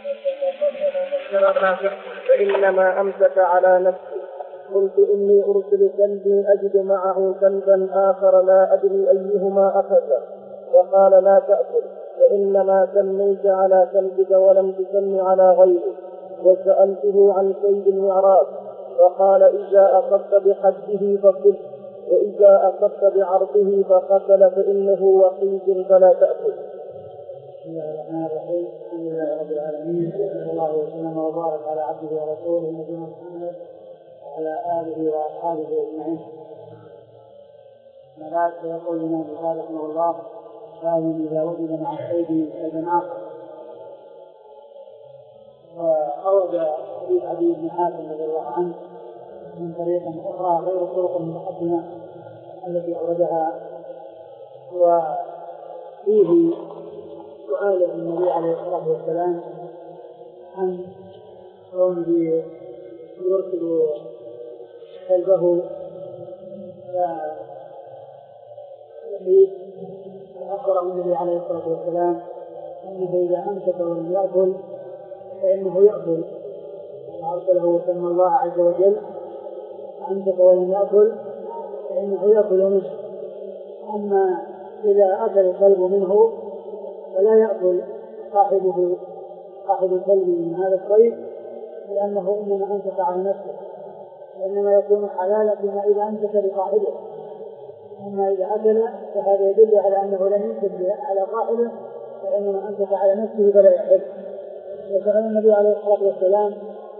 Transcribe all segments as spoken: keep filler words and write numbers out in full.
فإنما أمسك على نفسه. قلت إني أرسل كلبي أجد معه كلبا آخر لا أدري أيهما أخذ. وقال لا تأكل فإنما سميت على كلبك ولم تسم على غيره. وسألته عن كيد المعراض فقال إذا أصبت بحده فكل وإذا أصبت بعرضه فقتل فإنه وقيد فلا تأكل. بسم الله الرحمن الرحيم. الحمد لله رب العالمين، صلى الله وسلم وبارك على عبده ورسوله نبينا محمد وعلى آله وأصحابه أجمعين. بعد فيقول الإمام البخاري رحمه الله: باب إذا وجد مع الصيد كلب آخر. وأورد حديث عدي بن حاتم رضي الله عنه من طريق أخرى غير الطرق المتقدمة التي أوردها، وفيه سؤال النبي عليه الصلاة والسلام عن كونه يرسل كلبه فأخبر النبي عليه الصلاة والسلام أنه إذا أمسك ولم يأكل فإنه يأكل، وأرسله وسمى الله عز وجل أمسك ولم يأكل فإنه يأكل منه. أما إذا أكل الكلب منه فلا يأكل صاحبه صاحب الكلب من هذا الصيد، لأنه إنما أمسك على نفسه، وإنما يكون حلالا فيما إذا أمسك لصاحبه. أما إذا أكل فهذا يدل على أنه لم يمسك على صاحبه، فإنما أمسك على نفسه فلا يحل. وسأل النبي عليه الصلاة والسلام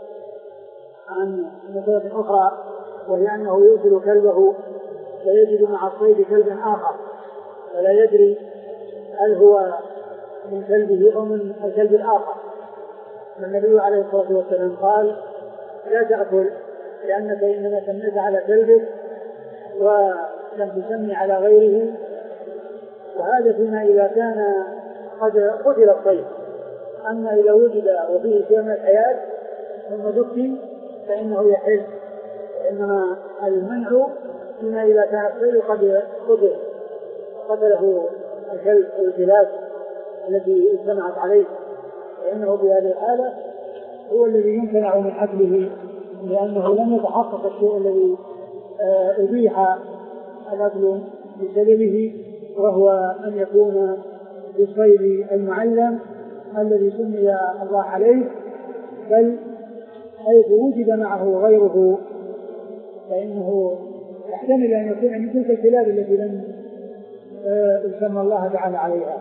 عن مسألة أخرى، وهي أنه يرسل كلبه فيجد مع الصيد كلبا آخر فلا يدري هل هو من كلبه أو من الكلب الآخر. فالنبي عليه الصلاة والسلام قال: لا تأكل لأنك إنما سميت على كلبك ولم تسمي على غيره. وهذا فيما إذا كان قد قتل الصيد. أما إذا وجد وفيه شيء من الحياة ثم دكي فإنه يحل. إنما المنع فيما إذا كان الصيد قد قتل قتله الكلب أو الكلاب التي اجتمعت عليه، فإنه بهذه الحالة هو الذي يمتنع من أكله، لأنه لم يتحقق الشيء الذي أبيح الأكل بسببه، وهو أن يكون بالصيد المعلم الذي سمي الله عليه، بل حيث وجد معه غيره فإنه يحتمل أن يكون من تلك الكلاب التي لم يسمى الله تعالى عليها.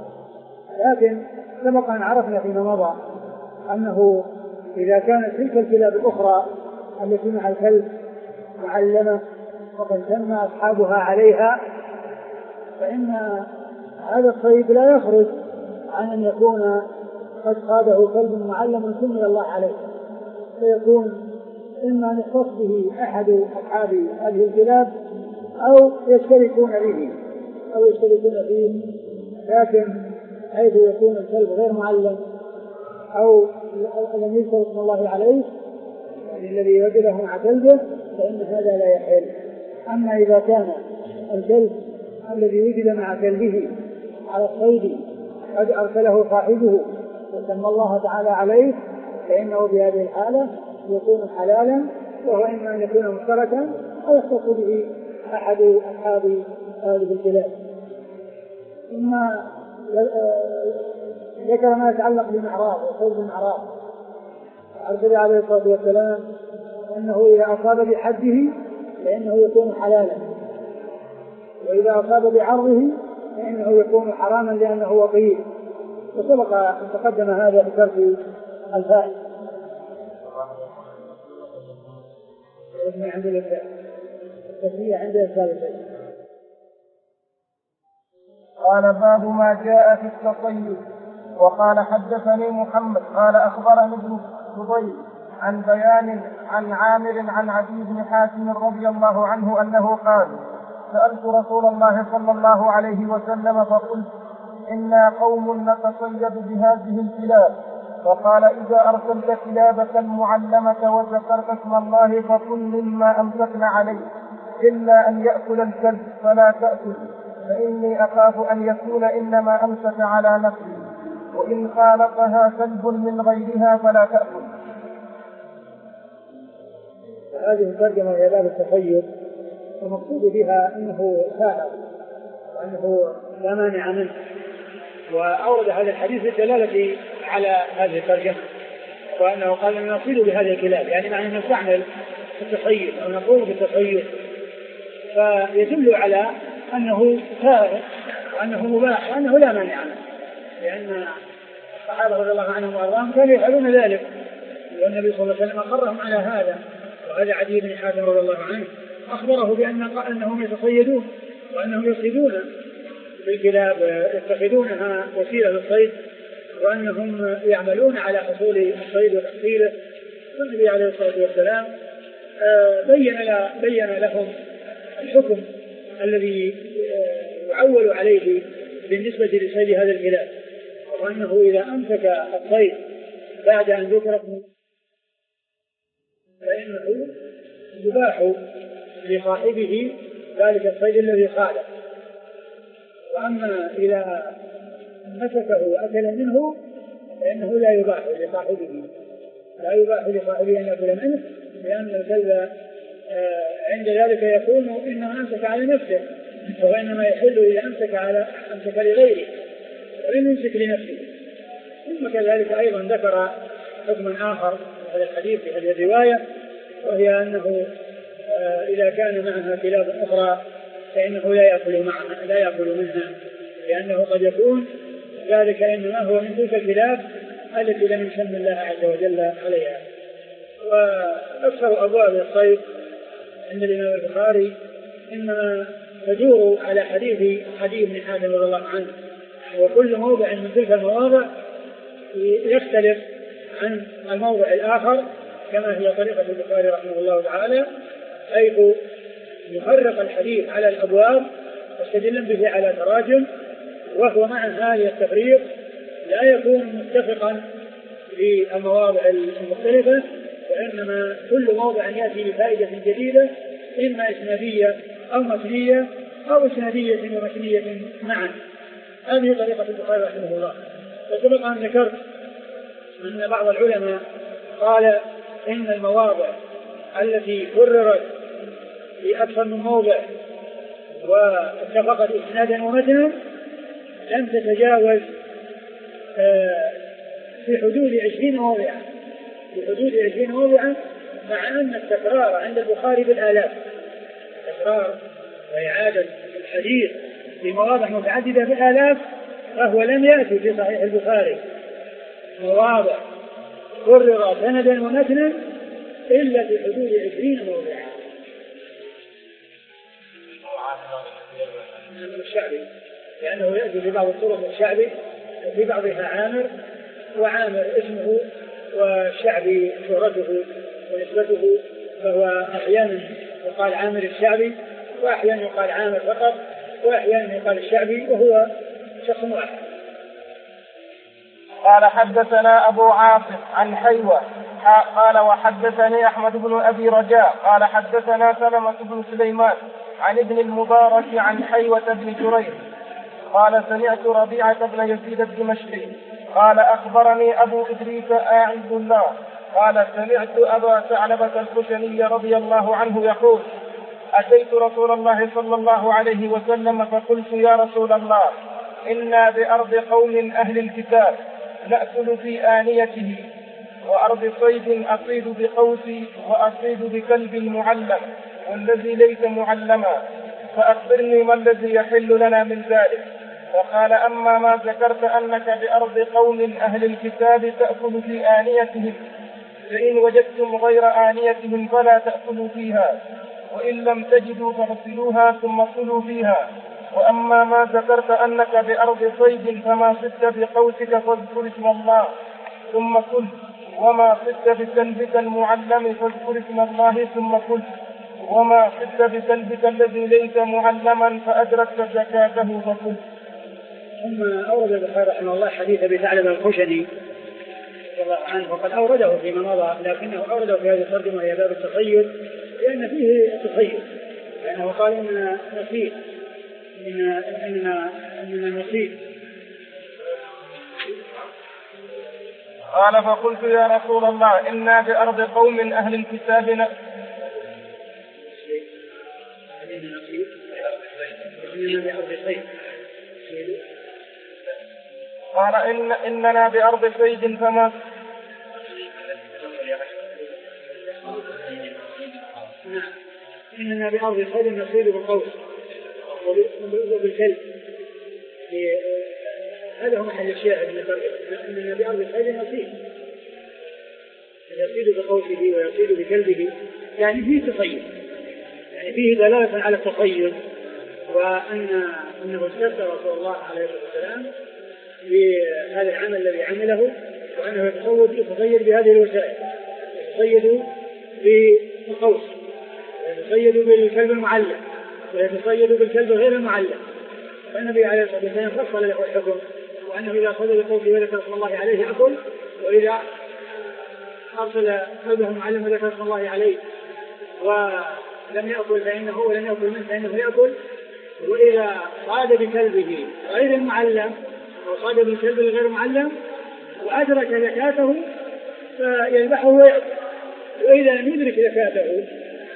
لكن سبق أن عرفنا فيما مضى أنه إذا كانت تلك الكلاب الأخرى التي مع الكلب معلمة وقد سمى أصحابها عليها، فإن هذا الصيد لا يخرج عن أن يكون قد صاده كلب معلم سمي الله عليه، فيكون إما أن يختص به أحد أصحاب هذه الكلاب أو يشتركون به أو يشتركون فيه. لكن حيث يكون الكلب غير معلم أو لم يذكر اسم الله عليه يعني الذي وجده مع كلبه فإن هذا لا يحل. أما إذا كان الكلب الذي وجد مع كلبه على الصيد قد أرسله صاحبه وسمى الله تعالى عليه فإنه بهذه الحالة يكون حلالا، وهو إما أن يكون مشتركا أو يختص به أحد أصحاب هذه الكلاب. ثم ذكر ما يتعلق بالمعراض وصيد المعراض. أرسل عليه الصلاة والسلام أنه إذا أصاب بحده فإنه يكون حلالا، وإذا أصاب بعرضه فإنه يكون حراما لأنه وقيد. وسبق أن تقدم هذا في شرح الفائدة. عند التسمية عند الثالثة. قال: باب ما جاء في التصيد. وقال: حدثني محمد قال أخبرني ابن فضيل عن بيان عن عامر عن عدي بن حاتم رضي الله عنه أنه قال: سألت رسول الله صلى الله عليه وسلم فقلت: إنا قوم نتصيد بهذه الكلاب، فقال: إذا أرسلت كلابك المعلمة وذكرت اسم الله فكل مما أمسكنا عليه إلا أن يأكل الكلب فلا تأكل، فإني أخاف أن يكون إنما أمسك على نفسه. وإن خالطها كلب من غيرها فلا تأكل. هذه الترجمة هي باب التخير، المقصود بها أنه سائر وأنه لا مانع منه، وأورد هذا الحديث للدلالة على هذه الترجمة، وأنه قال أن نصيد بهذه الكلاب، يعني معنى أن نستعمل التخير أو نقول بالتخير، فيدل على أنه سائر وأنه مباح وأنه لا مانع منه، لأن الصحابة رضي الله عنهم وأرضاهم كانوا يفعلون ذلك، والنبي صلى الله عليه وسلم أقرهم على هذا. وهذا عدي بن حاتم رضي الله عنه أخبره بأن أنهم يتصيدون وأنهم يصيدون بالكلاب، يتخذونها وسيلة للصيد، وأنهم يعملون على حصول الصيد وتحصيله. والنبي عليه الصلاة والسلام بين بين لهم الحكم الذي يعول عليه بالنسبة لصيد هذا الكلاب، وأنه إذا أمسك الصيد بعد أن ذكر فإنه يباح لصاحبه ذلك الصيد الذي خالف، وأما إذا مسكه وأكل منه فإنه لا يباح لصاحبه لا يباح لصاحبه أن يأكل منه، لأن الكلب عند ذلك يكون إنما أمسك على نفسه، وإنما يحل إذا أمسك على أمسك لغيره وإن يمسك لنفسه. ثم كذلك أيضا ذكر حكما آخر في هذا الحديث في هذه الرواية، وهي أنه إذا كان معها كلاب أخرى فإنه لا يأكل معها لا يأكل منها، لأنه قد يكون ذلك إنما هو من تلك الكلاب التي لم يسمى الله عز وجل عليها. وأكثر أبواب الصيد عند الإمام البخاري إنما تدور على حديث عدي بن حاتم رضي الله عنه، وكل موضع من تلك المواضع يختلف عن الموضع الآخر، كما هي طريقة البخاري رحمه الله تعالى، حيث يفرق الحديث على الأبواب واستدل به على تراجم، وهو مع هذا التفريق لا يكون متفقا في المواضع المختلفة، وإنما كل موضع يأتي بفائدة جديدة إما إسنادية أو متنية أو إسنادية ومتنية معا. هذه طريقة البخاري رحمه الله. وسبق أن ذكرت أن بعض العلماء قال إن المواضع التي كررت في أكثر من موضع واتفقت إسنادا ومتنا لم تتجاوز في حدود عشرين موضعا في حدود عشرين موضعا مع أن التكرار عند البخاري بالآلاف، التكرار وإعادة الحديث في مواضع متعددة بالآلاف، فهو لم يأتي في صحيح البخاري مواضع كرر سندا ومتنا إلا في حدود عشرين موضعا. الشعبي لأنه يأتي في بعض الطرق الشعبي وفي بعضها عامر، وعامر اسمه والشعبي شهرته ونسبته، فهو أحيانا يقال عامر الشعبي وأحيانا يقال عامر فقط وأحيانا يقال الشعبي وهو شخص واحد. قال حدثنا أبو عاصم عن حيوة قال وحدثني أحمد بن أبي رجاء قال حدثنا سلمة بن سليمان عن ابن المبارك عن حيوة بن جرير قال سمعت ربيعة بن يزيد الدمشقي قال أخبرني أبو إدريس أعز الله قال سمعت أبا ثعلبة الخشني رضي الله عنه يقول أتيت رسول الله صلى الله عليه وسلم فقلت يا رسول الله إنا بأرض قوم أهل الكتاب نأكل في آنيته وأرض صيد أصيد بقوسي وأصيد بكلب معلم والذي ليس معلما فأخبرني ما الذي يحل لنا من ذلك. فقال أما ما ذكرت أنك بأرض قوم أهل الكتاب تأكل في آنيتهم فإن وجدتم غير آنيتهم فلا تأكلوا فيها وإن لم تجدوا فاغسلوها ثم كلوا فيها. وأما ما ذكرت أنك بأرض صيد فما صدت بقوسك فاذكر اسم الله ثم كل وما صدت بكلبك المعلم فاذكر اسم الله ثم كل وما صدت بكلبك الذي ليس معلما فأدركت زكاته فكل. ثم أورد البخاري رحمه الله حديث أبي ثعلبة الخشني رضي الله عنه، وقد أورده فيما مضى لكنه أورده في هذه الترجمة هي باب التصيد، لأن فيه تصيد، لأنه قال إن نصيد إن إن إن نصيد قال فقلت يا رسول الله إنا بأرض قوم أهل الكتاب ن... قال إن إننا بأرض صيد فما إننا بأرض صيد نصيد بالقوس وبالكلب. هذا هو محل الشاهد من إننا بأرض صيد نصيد يصيد بقوسه ويصيد بكلبه، يعني فيه تصيد، يعني فيه دلالة على التصيد، وأن أنه استفسر رسول الله عليه الصلاة والسلام بهذا العمل الذي عمله، وأنه يتصيد بهذه الوسائل، يتصيد بالقوس ويتصيد بالكلب المعلم ويتصيد بالكلب غير المعلم. فالنبي عليه الصلاة والسلام فصل له الحكم، وأنه إذا صيد بقوسه وذكر اسم الله عليه أكل، وإذا أرسل كلبه المعلم وذكر اسم الله عليه ولم يأكل فإنه ولم يأكل منه فإنه يأكل، وإذا صاد بكلبه غير المعلم وصاد بالكلب الغير معلم وأدرك زكاته فيذبحه ويأكل، وإذا لم يدرك زكاته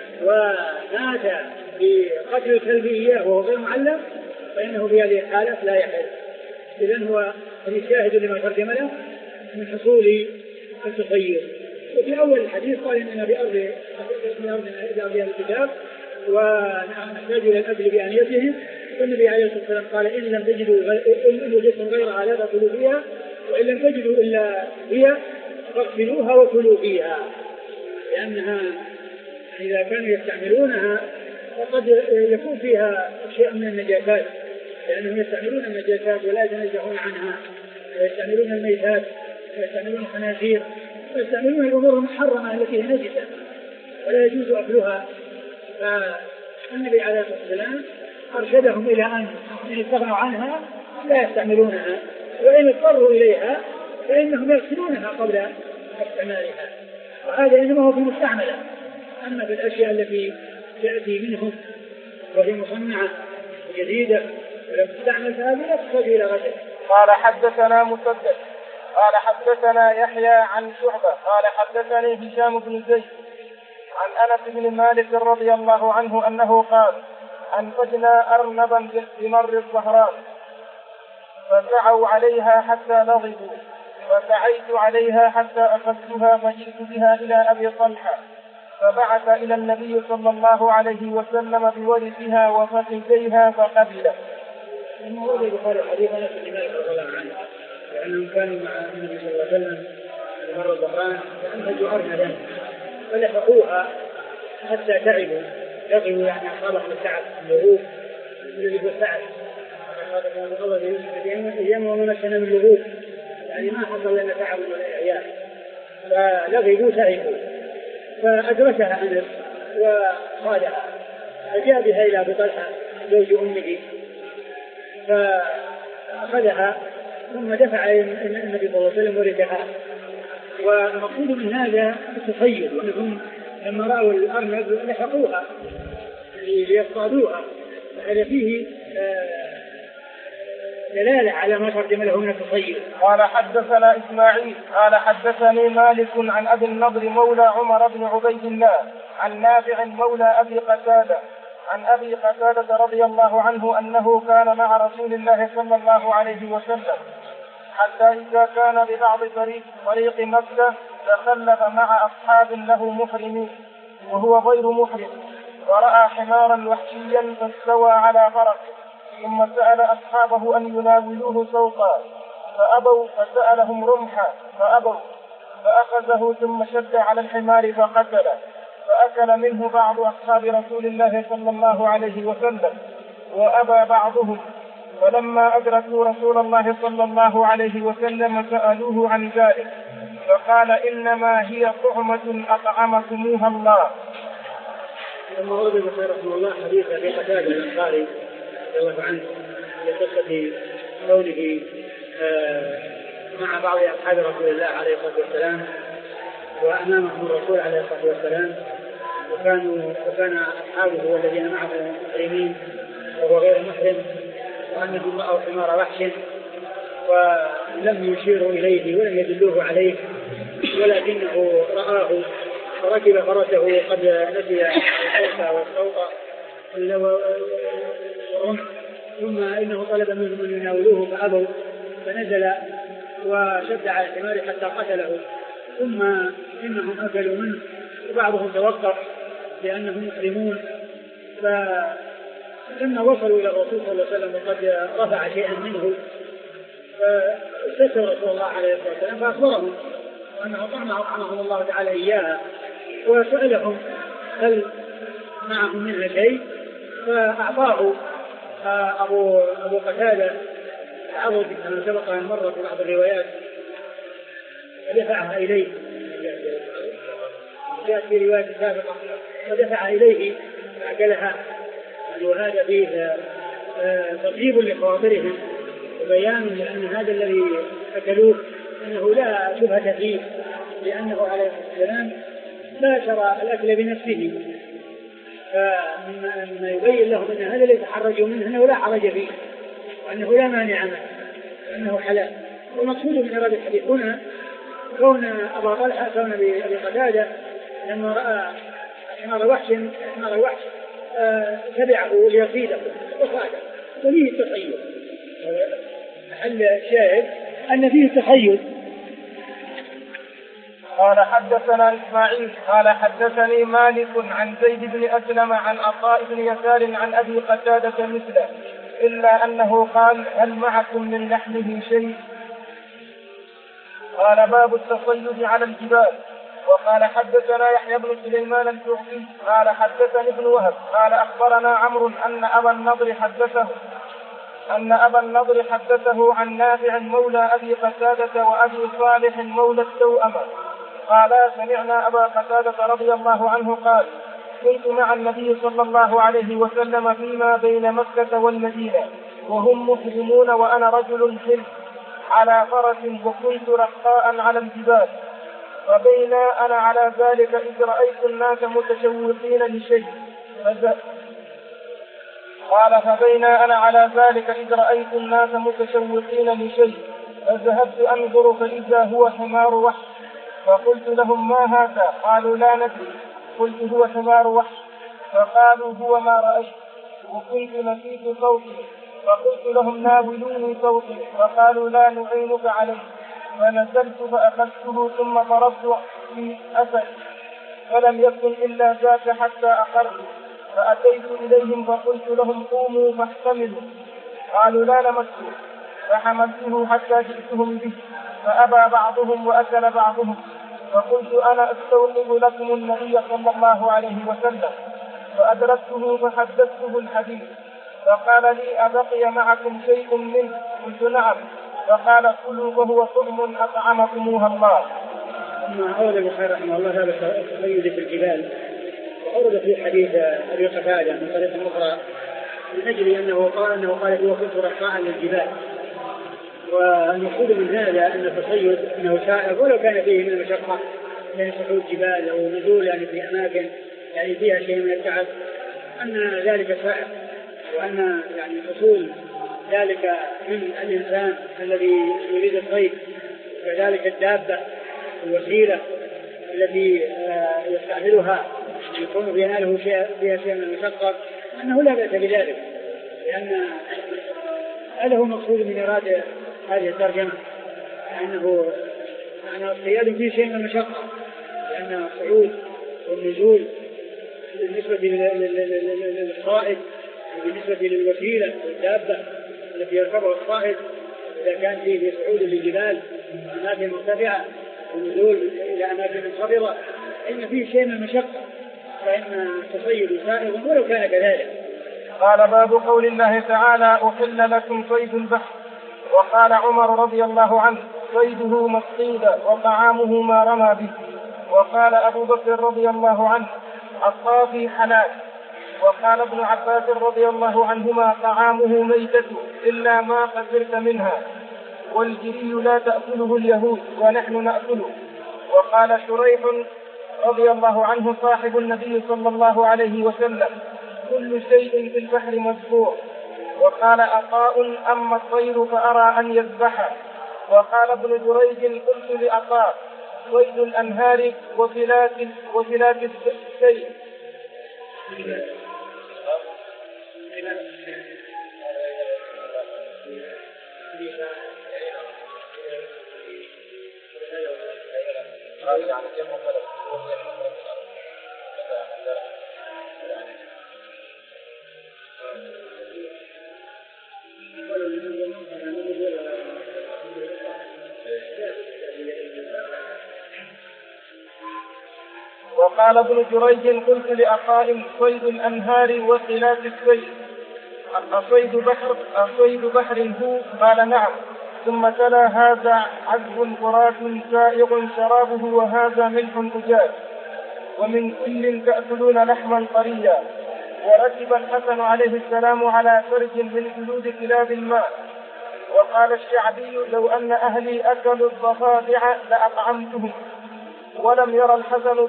ومات بقتل الكلب إياه وهو غير معلم فإنه في هذه الحالة لا يحل. إذن هو الشاهد لما ترجم له من حصول التصيد. وفي أول الحديث قال إننا بأرض أرض الكتاب ونحتاج إلى الأكل بآنيتهم، والنبي عليه الصلاة والسلام قال إن لم تجدوا إن وجدتم غيرها لا تأكلوا فيها، وإن لم تجدوا إلا هي فاغسلوها وكلوا فيها، لأنها إذا كانوا يستعملونها فقد يكون فيها شيء من النجاسات، لأنهم يستعملون النجاسات ولا يتنزهون عنها، ويستعملون الميتات ويستعملون الخنازير ويستعملون الأمور المحرمة التي هي نجسة ولا يجوز أكلها. فالنبي عليه الصلاة والسلام أرشدهم إلى أن يستغنوا عنها لا يستعملونها، وإن اضطروا إليها فإنهم يغسلونها قبل استعمالها، وهذا إنما هو في مستعملة. أما في الأشياء التي تأتي منهم وهي مصنعة جديدة ولم تستعمل فهذه لا تحتاج إلى غسل. قال حدثنا مسدد قال حدثنا يحيى عن شعبة قال حدثني هشام بن زيد عن أنس بن مالك رضي الله عنه أنه قال أنفجنا أرنبا بمر الظهران فسعوا عليها حتى نضجوا، فسعيت عليها حتى أخذتها فجئت بها إلى أبي طلحة فبعث إلى النبي صلى الله عليه وسلم بورثها وفخذيها فقبله. الموضوع البخاري حديث أنس بن مالك رضي الله عنه لأنهم كانوا مع النبي صلى الله عليه وسلم بمر الظهران فأنفجوا أرنبا فلحقوها حتى تعبوا، يغلوا يعني أصابهم التعب اللغوب الذي هو التعب، هذا كان الله يوسف في أيام ومنشنا من اللغوب، يعني ما حصل لنا تعب ولا إعياء، فلغوا تعبوا فأدركها أنس وصادها فجاء بها إلى أبي طلحة زوج أمه فأخذها ثم دفع النبي صلى الله عليه وسلم ورثها. والمقصود من هذا التصيد، وأنهم لما رأوا الأرنب لحقوها ليصطادوها، فهذا فيه دلالة على ما ترجم له من التصيد. قال حدثنا إسماعيل قال حدثني مالك عن أبي النضر مولى عمر بن عبيد الله عن نافع مولى أبي قتادة عن أبي قتادة رضي الله عنه أنه كان مع رسول الله صلى الله عليه وسلم حتى إذا كان ببعض طريق, طريق مكة تخلف مع أصحاب له محرمين وهو غير محرم، ورأى حمارا وحشيا فاستوى على فرسه ثم سأل أصحابه أن يناولوه سوقا فأبوا، فسألهم رمحا فأبوا، فأخذه ثم شد على الحمار فقتله، فأكل منه بعض أصحاب رسول الله صلى الله عليه وسلم وأبى بعضهم، فلما أدركوا رسول الله صلى الله عليه وسلم سألوه عن ذلك فقال إنما هي طعمة أطعمكموها الله. لما ورد البخاري رحمه الله حديث أبي قتادة الأنصاري رضي الله عنه لقصة قوله مع بعض أصحاب رسول الله عليه الصلاة والسلام وأمامهم الرسول عليه الصلاة والسلام، وكانوا وكان أصحابه والذين معه محرمين وهو غير محرم، وأنهم رأوا حمار وحش لم يشيروا إليه ولم يدلوه عليه، ولكنه رآه فركب فرسه قد نسي الحوت والصوت ثم إنه طلب منهم أن يناولوه فأبوا، فنزل وشد على الحمار حتى قتله، ثم إنهم أكلوا منه وبعضهم توقف لأنهم محرمون. فلما وصلوا إلى الرسول صلى الله عليه وسلم وقد رفع شيئا منه فاستشار رسول الله عليه الصلاة والسلام فأخبرهم وأنه طعمه أطعمهم الله تعالى إياها، وسألهم هل معهم منها شيء، فأعطاه أبو أبو قتادة عوض كما سبق أن مر في بعض الروايات ودفعها إليه في رواية سابقة ودفع إليه فأكلها، وهذا فيه تطيب لخواطرهم وبيان لأن هذا الذي أكلوه أنه لا شبهة فيه، لأنه عليه الصلاة والسلام باشر الأكل بنفسه، فمما يبين لهم أن هذا الذي تحرجوا منه أنه لا حرج فيه وأنه لا مانع منه وأنه حلال. والمقصود من إرادة الحديث هنا كون أبا طلحة كون أبي قتادة لما رأى حمار وحش حمار وحش تبعه ليصيده وصاده، وفيه التخيل. محل الشاهد أن فيه التخيل. قال حدثنا إسماعيل قال حدثني مالك عن زيد بن أسلم عن عطاء بن يسار عن أبي قتادة مثله إلا أنه قال هل معكم من لحمه شيء؟ قال باب التصيد على الجبال. وقال حدثنا يحيى بن سليمان الجعفي قال حدثني ابن وهب قال أخبرنا عمرو أن أبا النضر حدثه أن أبا النضر حدثه عن نافع مولى أبي قتادة وأبي صالح مولى التوأمة قال سمعنا أبا قتادة رضي الله عنه قال كنت مع النبي صلى الله عليه وسلم فيما بين مكة والمدينة وهم محرمون وأنا رجل حلم على فرس وكنت رقاء على الجبال، فبينا أنا على ذلك إذ رأيت الناس متشوقين لشيء قال فبينا أنا على ذلك إذ رأيت الناس متشوقين لشيء فذهبت أنظر فإذا هو حمار وحش، فقلت لهم ما هذا؟ قالوا لا ندري. قلت هو حمار وحش، فقالوا هو ما رأيت، وكنت نسيت صوتي، فقلت لهم ناولوني صوتي، فقالوا لا نعينك عليه، فنزلت فأخذته ثم ضربت في أسد فلم يكن إلا ذاك حتى أقر، فأتيت إليهم فقلت لهم قوموا فاحتملوا، قالوا لا نمسه، فحملته حتى جئتهم به فأبى بعضهم وأكل بعضهم، فقلت أنا أستوقظ لكم النبي صلى الله عليه وسلم، فأدركته فحدثته الحديث، فقال لي أبقي معكم شيء منه؟ قلت نعم، فقال كلوا وهو طعم أطعمكموها الله. ثم أورد البخاري رحمه الله هذا التصيد في الجبال، وأورد في حديث أبي قتادة من طريق أخرى من أجل أنه قال أنه قال وكنت رقاء للجبال، والمقصود من هذا أن التصيد أنه سائغ ولو كان فيه من المشقة من صعود الجبال أو نزول يعني في أماكن يعني فيها شيء من التعب، أن ذلك سائغ، وأن يعني حصول ذلك من الإنسان الذي يريد الصيد وكذلك الدابة الوسيلة التي يستعملها يكون في ناله فيها شيء من المشقة، أنه لا بأس بذلك، لأن هذا هو مقصود من إرادة هذه الترجمة، أنه أن الصياد فيه شيء من المشقة، لأن الصعود والنزول بالنسبة للصائد وبالنسبة للوسيلة والدابة التي يركبها الصائد إذا كان فيه صعود للجبال أماكن مرتفعة ونزول إلى أماكن منخفضة إن فيه شيء من المشقة، فإن التصيد سائغ ولو كان كذلك. قال باب قول الله تعالى أحل لكم صيد البحر. وقال عمر رضي الله عنه صيده ما اصطيد وطعامه ما رمى به. وقال أبو بكر رضي الله عنه الصافي حلال. وقال ابن عباس رضي الله عنهما طعامه ميتة إلا ما قدرت منها، والجري لا تأكله اليهود ونحن نأكله. وقال شريح رضي الله عنه صاحب النبي صلى الله عليه وسلم كل شيء في البحر مذكور. وقال عطاء أما الطير فأرى أن يذبح. وقال ابن جريج قلت لعطاء صيد الأنهار وفلات وفلات السيل. وقال ابن جريج قلت لعطاء صيد الأنهار وخلاف السيل أصيد بحر أصيد بحر هو؟ قال نعم. ثم تلا هذا عذب فرات سائغ شرابه وهذا ملح أجاج ومن كل تأكلون لحما طريا. وركب الحسن عليه السلام على فرج من جلود كلاب الماء. وقال الشعبي لو أن أهلي أكلوا الضفادع لأطعمتهم. ولم يرى الحسن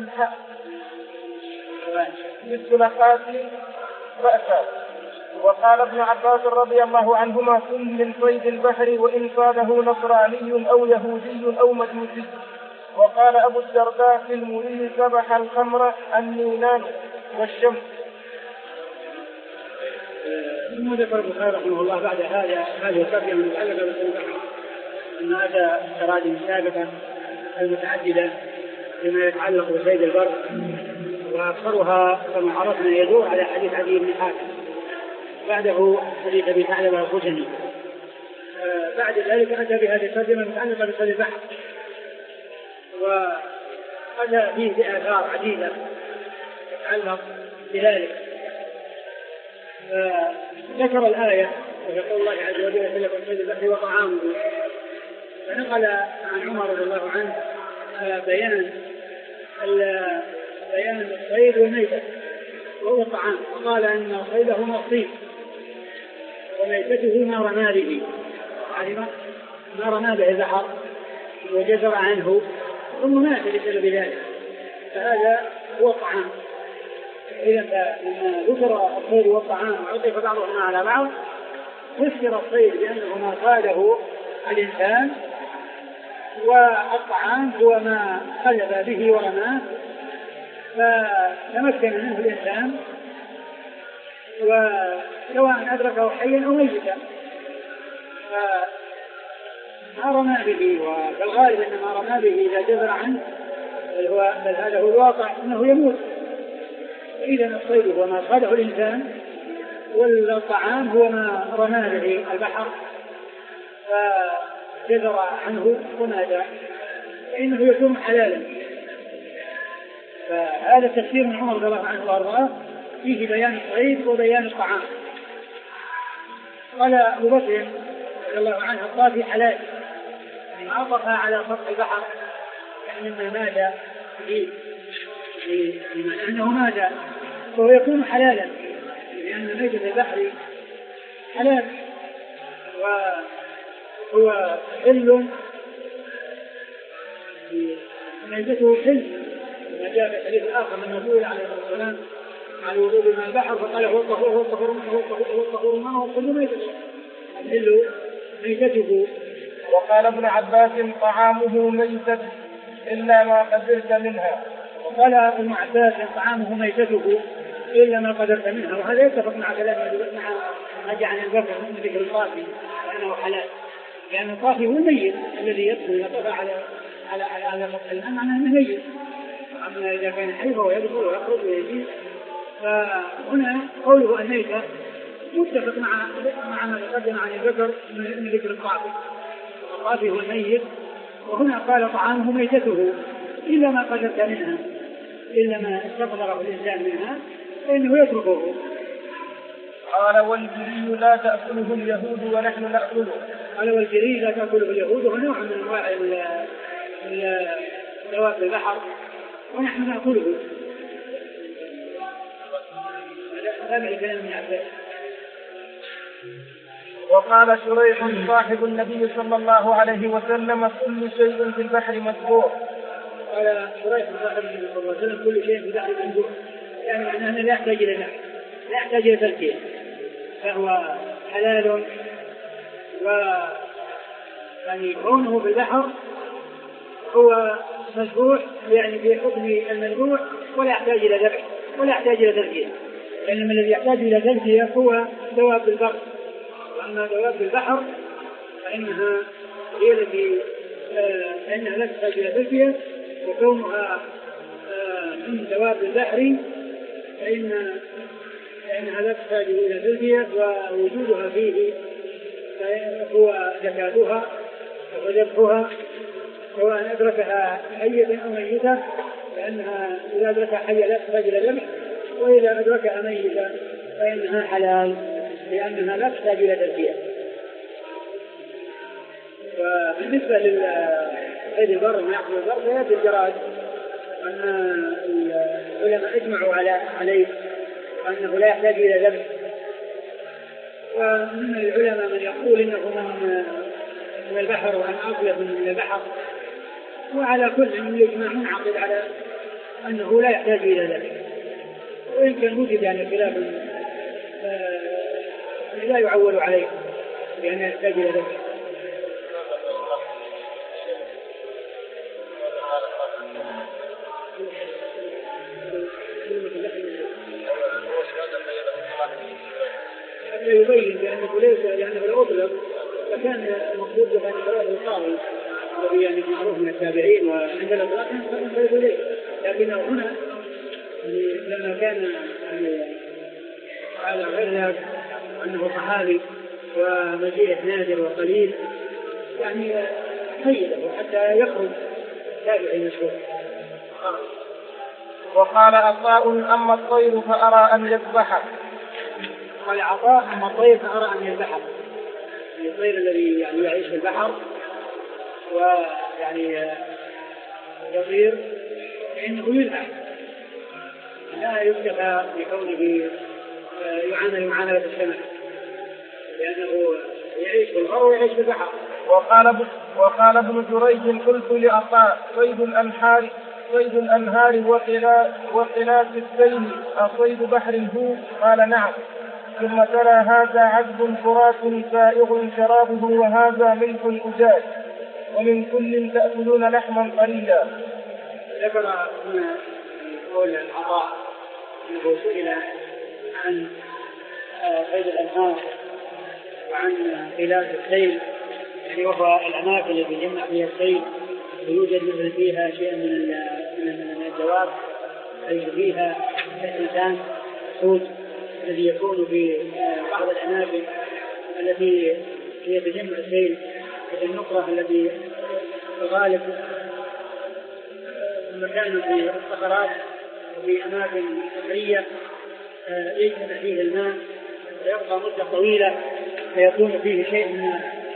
بالسلحات بأسا. وقال ابن عباس رضي الله عنهما كن من صيد البحر وإن فاده نصراني أو يهودي أو مجوسي. وقال أبو الدرداء في المريه سبح الخمر النينان والشمس. ثم ذكر البخاري رحمه الله بعد هذا هذه الترجمة المتعلقة بصيد البحر أن هذا تراجم سابقة المتعددة فيما يتعلق بصيد البر، وأكثرها كما عرفنا يدور على حديث عدي بن حاتم، بعده حديث أبي ثعلبة الخشني. بعد ذلك أتى بهذه الترجمة المتعلقة بصيد البحر، وأتى فيه آثار عديدة تتعلق بذلك. ذكر الآية ويقول الله عز وجل يتلقى صيد البحر وطعامه، فنقل عن عمر رضي الله عنه بيان بيان الصيد والميتة وهو الطعام، وقال أن صيده مصيد وميتته ما رمى به، يعني ما رمى به البحر وجزر عنه ثم مات بسبب ذلك، فهذا هو الطعام. إذا لما ذكر الصيد والطعام وعطف بعضهما على بعض فسر الصيد بأنه ما قاله الإنسان، والطعام هو ما قلب به ورماه فتمكن منه الإنسان، وسواء أدركه حيا أو ميتا ما رمى به. وبالغالب أن ما رمى به إذا جزر عنه بل, هو بل هذا هو الواقع أنه يموت. إذا الصيد هو ما قاله الإنسان، والطعام هو ما رمى به البحر فجزر عنه ومات، فإنه يكون حلالا. فهذا تفسير من عمر رضي الله عنه وارضاه فيه بيان الصيد وبيان الطعام. قال أبو بكر رضي الله عنه الطافي حلال، يعني عطفها على سطح البحر يعني مما مات فيه بما أنه مات فهو يكون حلالا، لأن ميتة البحر حلال وهو حل، ميتته حل. ما جاء في الحديث الآخر من النبي عليه الصلاة والسلام عن الوضوء من البحر فقال هو الطهور هو الطهور هو الطهور ما هو كل ميتته حل ميتته. وقال ابن عباس طعامه ميتة إلا ما قدرت منها. وقال ابن عباس طعامه ميتته إلا ما قدرت منها، وهذا يتفق مع كلام مع ما جاء عن البكر من ذكر الطافي لأنه حلال، لأن الطافي هو الميت الذي يدخل يطفى على على على على الماء معناه انه ميت. أما إذا كان حي فهو يدخل ويخرج ويجي. فهنا قوله الميتة متفق مع مع ما تقدم عن البكر من ذكر الطافي. الطافي هو الميت، وهنا قال طعامه ميتته إلا ما قدرت منها، إلا ما استقدره الإنسان منها فإنه يتركه. قال والجري لا تأكله اليهود ونحن نأكله. قال والجري لا تأكله اليهود، ونوع من أنواع دواب البحر ونحن نأكله. هذا كلام ابن عباس. وقال شريح صاحب النبي صلى الله عليه وسلم كل شيء في البحر مسبوع. قال شريح صاحب النبي صلى الله عليه وسلم كل شيء في البحر مسبوع، يعني معناه لا يحتاج إلى نحو لا يحتاج إلى تركيب، فهو حلال يعني كونه بالبحر هو مذبوح يعني في حكم المذبوح ولا يحتاج إلى ذبح ولا يحتاج إلى تزكية، لأن الذي يحتاج إلى تزكية هو دواب البر، وأما دواب البحر فإنها هي التي فإنها لا تحتاج إلى تزكية، وكونها من دواب البحر فإن فإنها لا تحتاج إلى تزكية، ووجودها فيه هو زكاتها وذبحها سواء أدركها حية أو ميتة، لأنها إذا أدركها حية لا تحتاج إلى ذبح، وإذا أدركها ميتة فإنها حلال لأنها لا تحتاج إلى تزكية. وبالنسبة للصيد البر وما يأكل البر فيأتي الجراد أن العلماء اجمعوا على عليه أنه لا يحتاج إلى ذبح، ومن العلماء من يقول إنه من من البحر وأن أطلق من البحر، وعلى كل يجمع منعقد على أنه لا يحتاج إلى ذلك، وإن كان وجد يعني خلاف لا يعول عليه لأنه يحتاج إلى ذلك. يبين بأنه ليس لأنه لو أطلق فكان المقصود بأن قرار القاضي الذي يعني معروف من التابعين وعند الأطلاق كان خير إليه، لكنه هنا لما كان على غير أنه صحابي ومجيء نادر وقليل يعني خيره حتى يخرج تابعي مشهور. وقال عطاء أما الطير فأرى أن يذبحه. قال عطاء أما الطير فأرى أن يذبحه، الطير الذي يعني يعيش في البحر ويعني يطير فإنه يذبح، لا يكتفى بكونه يعامل معاملة السمك، لأنه يعيش في البر ويعيش في البحر. وقال وقال ابن جريج قلت لعطاء صيد الأنهار صيد الأنهار وقلاس السيل أصيد بحر هو؟ قال نعم. ثم ترى هذا عذب فرات سائغ شرابه وهذا ملح أجاج ومن كل تأكلون لحما قليلا. ذكر هنا قول العطاء أنه سئل عن صيد الأنهار وعن قلاس السيل، يعني وهو الأماكن التي يجمع فيها السيل ويوجد مثل فيها شيء من الدواب أي فيها الإنسان حوت الذي يكون في بعض الأماكن التي هي تجمع السيل في النقرة التي تغالب مكان في الصخرات وفي أماكن صخرية يجمع فيه الماء ويبقى مدة طويلة فيكون فيه شيء من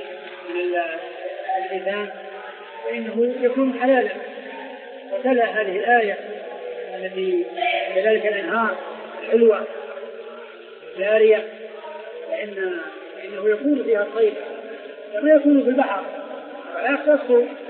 الإنسان فإنه يكون حلالا. وتلا هذه الآية التي كذلك الأنهار حلوة جارية فإن إنه يكون فيها الصيد وما يكون في البحر، ولا يختص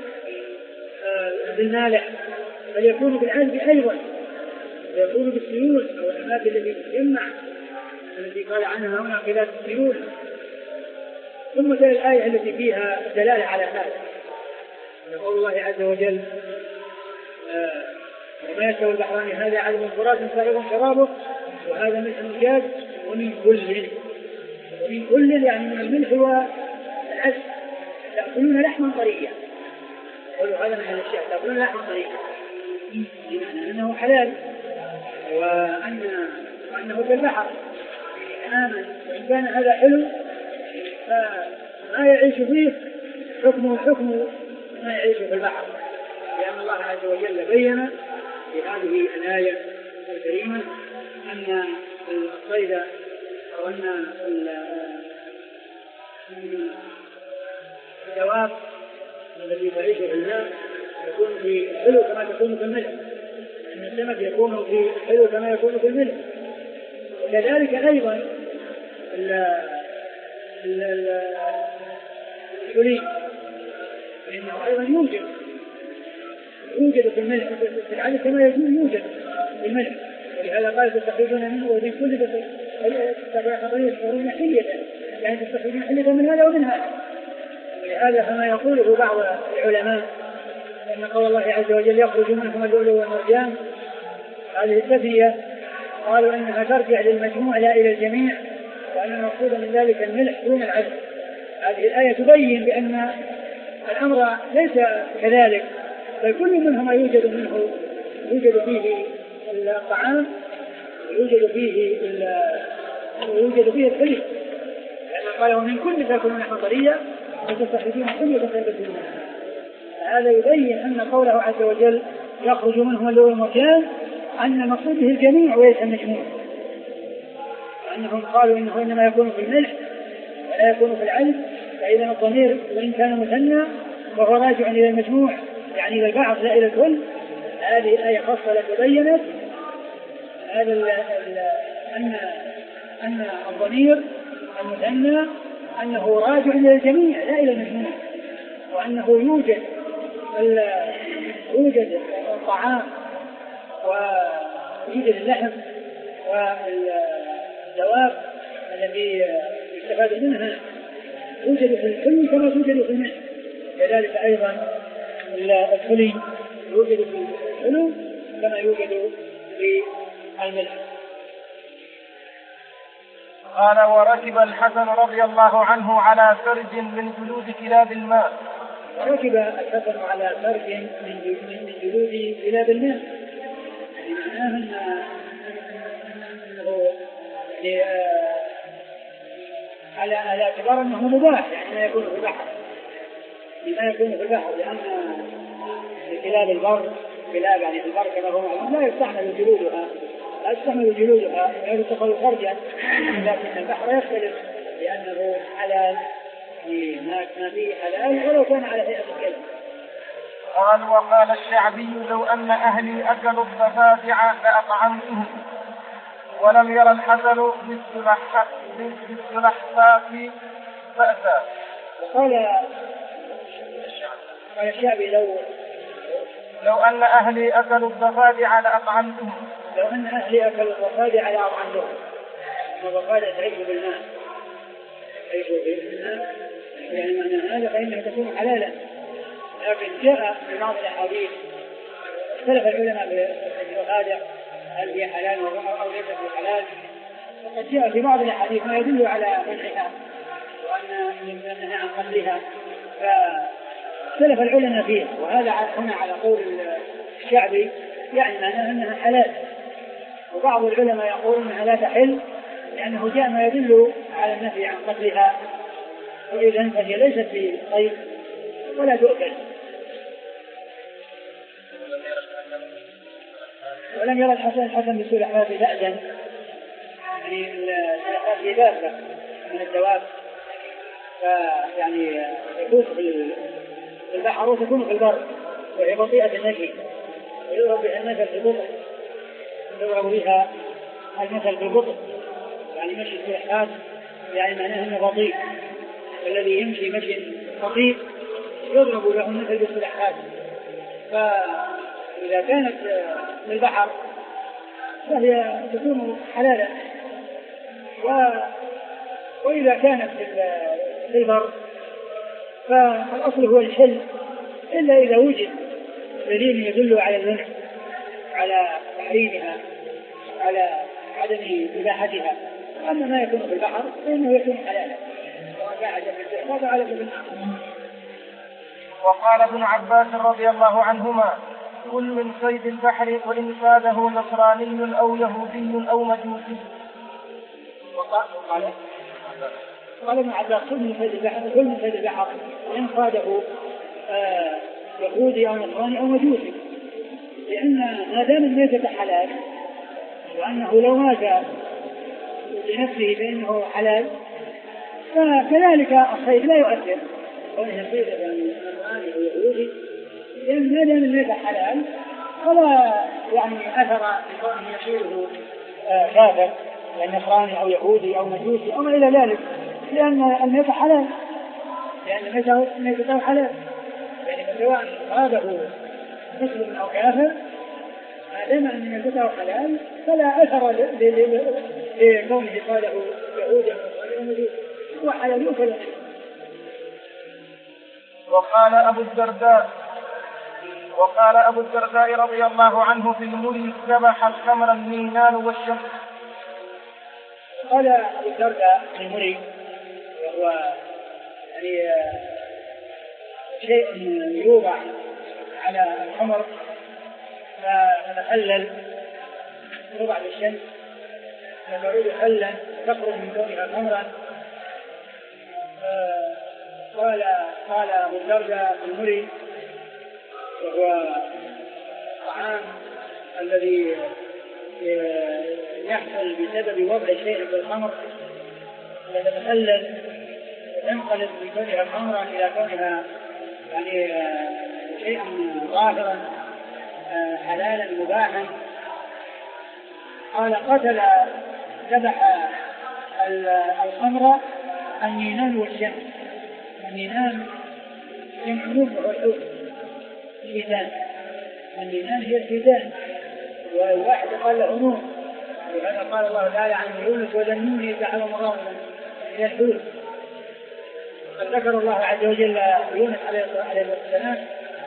بالمالح بل يكون بالعذب أيضا، ويكون بالسيول أو الأماكن التي تجمع التي قال عنها هنا قلاس السيول. ثم تلك الآية التي فيها دلالة على هذا يقول الله عز وجل وما يستوي البحران هذا عذب فرات سائغ شرابه وهذا ملح أجاج ومن كل ومن كل يعني من الملح والعسل تأكلون لحما طريا. قالوا هذا من الأشياء تأكلون لحما طريا بمعنى أنه حلال وأن وأنه كالبحر تماما، وإن كان هذا حلو فما يعيش فيه حكمه حكمه ما يعيش في البحر، لأن الله عز وجل بين في هذه الآية الكريمة أن الصيد أو أن الدواب التي تعيش في الماء يكون في حلو كما تكون في الملح، أن السمك يكون في حلو كما يكون في الملح. وكذلك أيضا الحلي فإنه أيضا يوجد يوجد في الملح في العادة كما يوجد في الملح، ولهذا قال تستخرجون منه ومن كل تستخرجون حلية يعني تستخرجون حلية من هذا ومن هذا، ولهذا فما يقوله بعض العلماء أن قول الله عز وجل يخرج منهما اللؤلؤ والمرجان، هذه التثنية قالوا أنها ترجع للمجموع لا إلى الجميع، وأن المقصود من ذلك الملح دون العدل. هذه الآية تبين بأن الأمر ليس كذلك، بل كل منهما يوجد منه يوجد فيه الطعام ويوجد فيه ويوجد فيه الحلي، لأن قال ومن كل تأكلون لحما طريا وتستخرجون حلية تلبسونها. هذا يبين أن قوله عز وجل يخرج منهما اللؤلؤ والمرجان أن المقصود به الجميع وليس المجموع، أنهم قالوا إنه إنما يكون في الملح ولا يكون في العلم، فإذا الضمير وإن كان مثنى فهو راجع إلى المجموع يعني إلى البعض لا إلى الكل. هذه الآية خاصة تبينت هذا أن أن الضمير المثنى أنه راجع إلى الجميع لا إلى المجموع، وأنه يوجد يوجد الطعام ويوجد اللحم والدواب الذي يستفاد منها يوجد في الحلي كما توجد في الملح، كذلك أيضا الحلي يوجد في الحلو كما يوجد في الملح. قال وركب الحسن رضي الله عنه على سرج من جلود كلاب الماء. وركب الحسن على سرج من جلود كلاب الماء، يعني معناه أنه على على اعتبار أنه مباح، يعني ما يكون في البحر ما يكون في البحر لأن كلاب البر كلاب يعني في البر كما هو معلوم لا يستعمل جلودها لا يستعمل جلودها ولا تدخل خرجا، لكن البحر يختلف لأنه حلال ما فيه حلال ولو كان على هيئة الكلب. قال وقال الشعبي لو أن أهلي أكلوا الضفادع لأطعمتهم، ولم يرى الحسن بالسلحفاة بأسا. قال قال الشعبي لو لو أن أهلي أكلوا الضفادع لأطعمتهم لو أن أهلي أكلوا الضفادع لأطعمتهم. الضفادع تعيش بالماء تعيش بالماء يعني معنى هذا فإنها تكون حلالا، لكن جاء في بعض الأحاديث اختلف العلماء في الضفادع هل هي حلال أو ليست بحلال، وقد جاء في بعض الأحاديث ما يدل على منعها وأن يمنعها عن قتلها، فاختلف العلماء فيها، وهذا هنا على قول الشعبي يعني معناه أنها حلال، وبعض العلماء يقول أنها لا تحل لأنه جاء ما يدل على النهي عن قتلها، وإذن فهي ليست في صيد ولا تؤكل. ولم يرى الحسن الحسن بالسلحفاة بأسا، يعني السلحفاة هي دابة من الدواب، فيعني تكون في البحر وتكون في البر، وهي بطيئة المشي ويضرب بها المثل في البطء يضرب بها المثل في البطء، يعني مشي السلحفاة يعني معناه أنه بطيء، والذي يمشي مشي بطيء يضرب له المثل بالسلحفاة. فإذا كانت في البحر فهي تكون حلالا، و... وإذا كانت في البر فالأصل هو الحل، إلا إذا وجد دليل يدل على المنع على تحريمها على عدم إباحتها. أما ما يكون في البحر فإنه يكون حلالا وقاعدة على ابن. وقال ابن عباس رضي الله عنهما كل من صيد البحر وإن فاده نصراني أو يهودي أو مجوسي. وقال قال ابن عباس كل من صيد البحر كل من صيد البحر وإن فاده آه يهودي أو نصراني أو مجوسي، لأن ما دام الميتة حلال وأنه لو مات بنفسه فإنه حلال، فكذلك الصيد لا يؤثر وإن صيد نصراني أو يهودي، لأن ما دام الميتة حلال فلا يعني أثر لكونه يصيره آه كافر لأن نصراني أو يهودي أو مجوسي أو ما إلى ذلك، لأن الميتة حلال لأن الميتة حلال، يعني سواء هذا هو مسلم أو كافر ما دام أن ميتته حلال فلا أثر لكونه قاله يهودي أو مجوسي، هو حلال يؤكل. وقال أبو الدرداء وقال أبو الدرداء رضي الله عنه في المري ذبح الخمر المينان والشمس. قال أبو الدرداء في المري وهو يعني شيء يوضع على الخمر فتتخلل يوضع بالشمس فتعود خلا تخرج من كونها خمرا. قال قال أبو الدرداء في المري وهو الطعام الذي يحصل بسبب وضع شيء في الخمر فتتخلل وتنقلب من كونها خمرا إلى كونها يعني شيء ظاهرا حلالا مباحا. قال قتل ذبح الخمر النينان والشمس. النينان جمع نوم والحوت الشيطان. النينان هي الشيطان والواحد قال له نوم، وهذا قال الله تعالى عن يونس وذنون إذ ذهب مغاضبا إلى الحوت. قد ذكر الله عز وجل يونس عليه السلام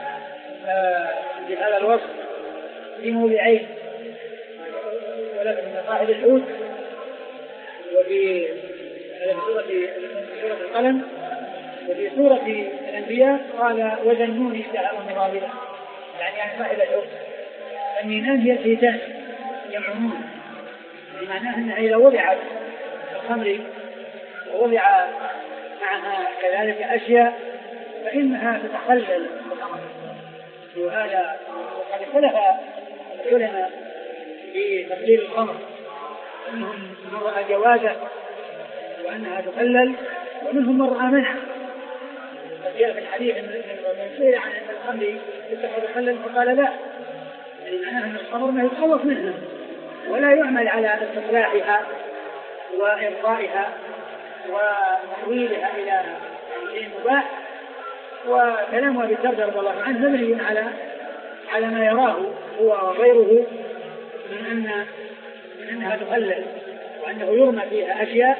بهذا الوصف في موضعين، ولكن صاحب الحوت وفي سورة القلم وفي سورة الأنبياء قال وذنون إذ ذهب مغاضبا، يعني عن صاحب الحوت. النينان هي الشيطان يمعنون، بمعنى أنها إذا وضعت الخمر ووضع معها كذلك أشياء فإنها تتخلل بالخمر. وهذا وقد اختلف العلماء في تخليل الخمر، منهم من رأى جوازه وأنها تخلل، ومنهم من رأى منعه. جاء في الحديث من سئل عن الخمر تتخلل فقال لا، يعني معناها أن الخمر ما يتخلص منها ولا يعمل على استصلاحها وإرضائها وتحويلها إلى شيء مباح. وكلام أبي الدرداء رضي الله عنه مبني على على ما يراه هو وغيره من أن من أنها تخلل وأنه يرمى فيها أشياء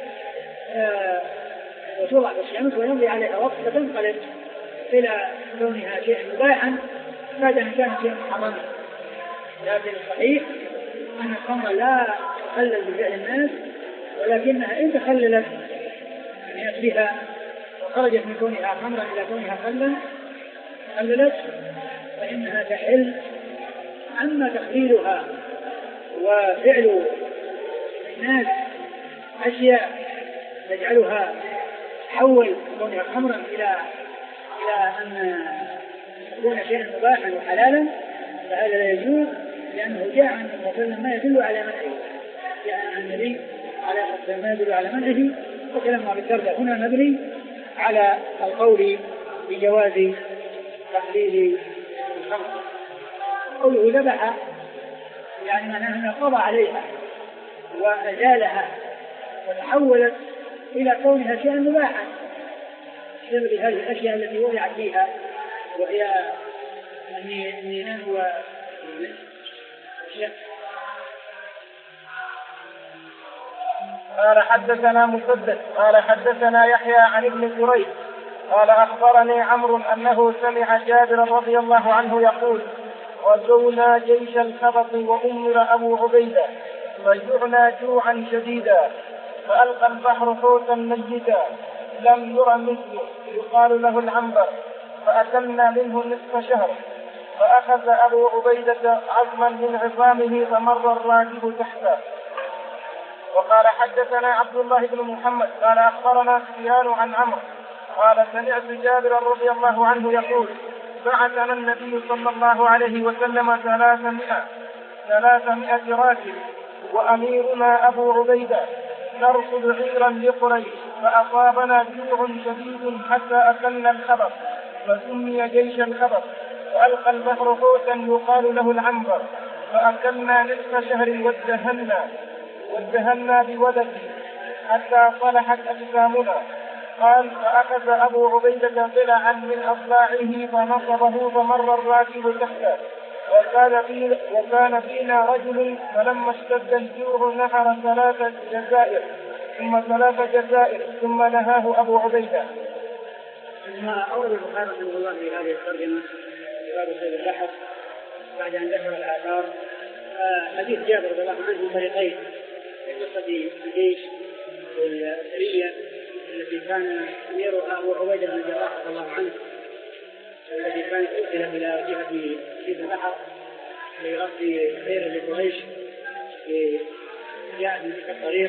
آه وتوضع في الشمس ويمضي عليها وقت فتنقلب إلى كونها شيئا مباحا بعد أن كانت شيئا محرما. لكن الصحيح أن الخمر لا تخلل بفعل الناس، ولكنها إن تخللت من أصلها وخرجت من كونها خمرا إلى كونها خلا خللت فإنها تحل. أما تخليلها وفعل الناس أشياء تجعلها تحول من كونها خمرا إلى إلى أن تكون شيئا مباحا وحلالا فهذا لا يجوز، لأنه جاء عن النبي صلى الله عليه وسلم ما يدل على منعه، جاء عن النبي على ما يدل على منعه. وكلام أبي الدرداء هنا مبني على القول بجواز تخليل الخمر. قوله ذبح يعني معناه أنه قضى عليها وأزالها وتحولت إلى كونها شيئا مباحا بسبب هذه الأشياء التي وضعت فيها، وهي النينان والشمس. قال حدثنا مسدد قال حدثنا يحيى عن ابن جريج قال أخبرني عمرو أنه سمع جابر رضي الله عنه يقول غزونا جيش الخبط وأمر أبو عبيدة فجعنا جوعا شديدا فألقى البحر حوتا ميتا لم ير مثله يقال له العنبر فأكلنا منه نصف شهر فأخذ أبو عبيدة عظما من عظامه فمر الراكب تحته. وقال حدثنا عبد الله بن محمد قال أخبرنا سفيان عن عمرو قال سمعت جابر رضي الله عنه يقول بعثنا النبي صلى الله عليه وسلم ثلاثمائة ثلاثمائة راكب وأميرنا أبو عبيدة نرصد عيرا لقريش فأصابنا جوع شديد حتى أكلنا الخبر فسمي جيش الخبر وألقى البحر حوتا يقال له العنبر فأكلنا نصف شهر وادهنا وادهنا بودك حتى صلحت أجسامنا. قال فأخذ أبو عبيدة ضلعا من أضلاعه فنصبه فمر الراكب تحته وكان, في وكان فينا رجل فلما اشتد الجوع نحر ثلاث جزائر ثم ثلاث جزائر ثم نهاه أبو عبيدة. ما أورد البخاري رحمه الله في هذه الترجمة باب صيد البحر بعد أن ذكر الآثار حديث جابر رضي الله عنه من طريقين في قصة الجيش والسرية التي كان أميرها أبو عبيدة بن الجراح رضي الله عنه الذي كان أرسل إلى جهة صيد البحر ليغطي خير لقريش في جاء من تلك الطريق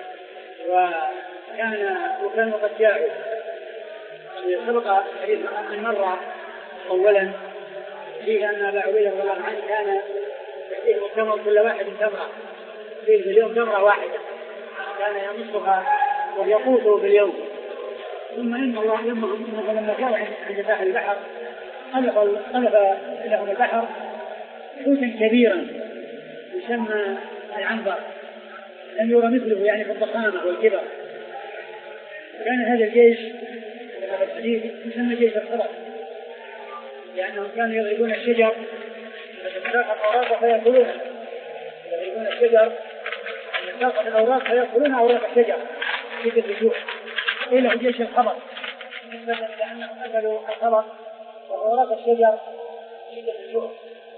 وكان وكانوا قد جاءوا سبق الحديث من مرة أولا فيه أن أبا عبيدة رضي الله عنه كان يأتيه التمر كل واحد تمرة فيه في اليوم تمرة واحدة كان يمسها ويقوته باليوم ثم إن الله يمهم لما جاءوا عند ساحل البحر قلب قلب لهم البحر حوتا كبيرا يسمى العنبر لم يرى مثله يعني في الضخامة والكبر. كان هذا الجيش الحديث يسمى جيش الخرق لأنهم كانوا يضربون الشجر فتتساقط الأوراق فيأكلونها يضربون الشجر تتساقط الأوراق فيأكلون أوراق الشجر شدة الجوع إلى جيش الخبر نسبة لأنهم أكلوا الخبر وأوراق الشجر شدة الجوع.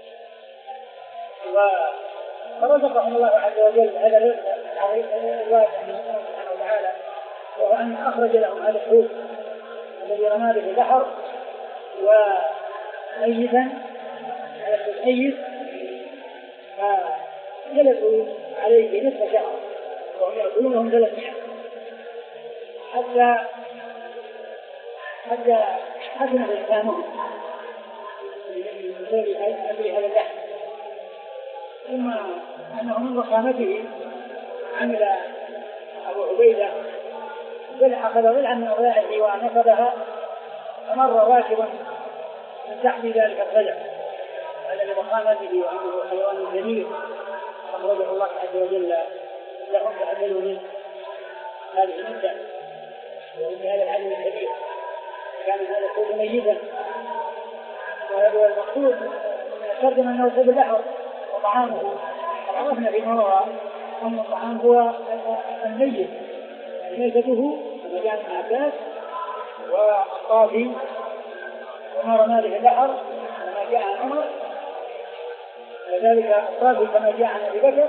ورزقهم الله عز وجل هذا الرزق العظيم الواسع من الله سبحانه وتعالى وهو أن أخرج لهم هذا الحوت الذي رمى به البحر وميتا على التسيس فجلسوا عليه نصف شهر وهم يأكلونهم ثلاثمائة حتى حتى حسنت إسلامهم بسبب هذا اللحم. ثم أنه من ضخامته عمل أبو عبيدة أخذ ضلعا من أضلاعه ونصبها فمر راكبا من تحت ذلك الضلع هذا لضخامته وأنه حيوان جميل أخرجه الله عز وجل لهم فأكلوا منه هذه المدة ومن هذا العدل الكبير كان هذا الحوت ميتا. وهذا المقصود من الترجمة أنه صيد البحر وطعامه عرفنا في موضوع أن الطعام هو الميت ميتته مجال عباس والطافي وما رمى به البحر كما جاء عن عمر وذلك الطافي كما جاء عن أبي بكر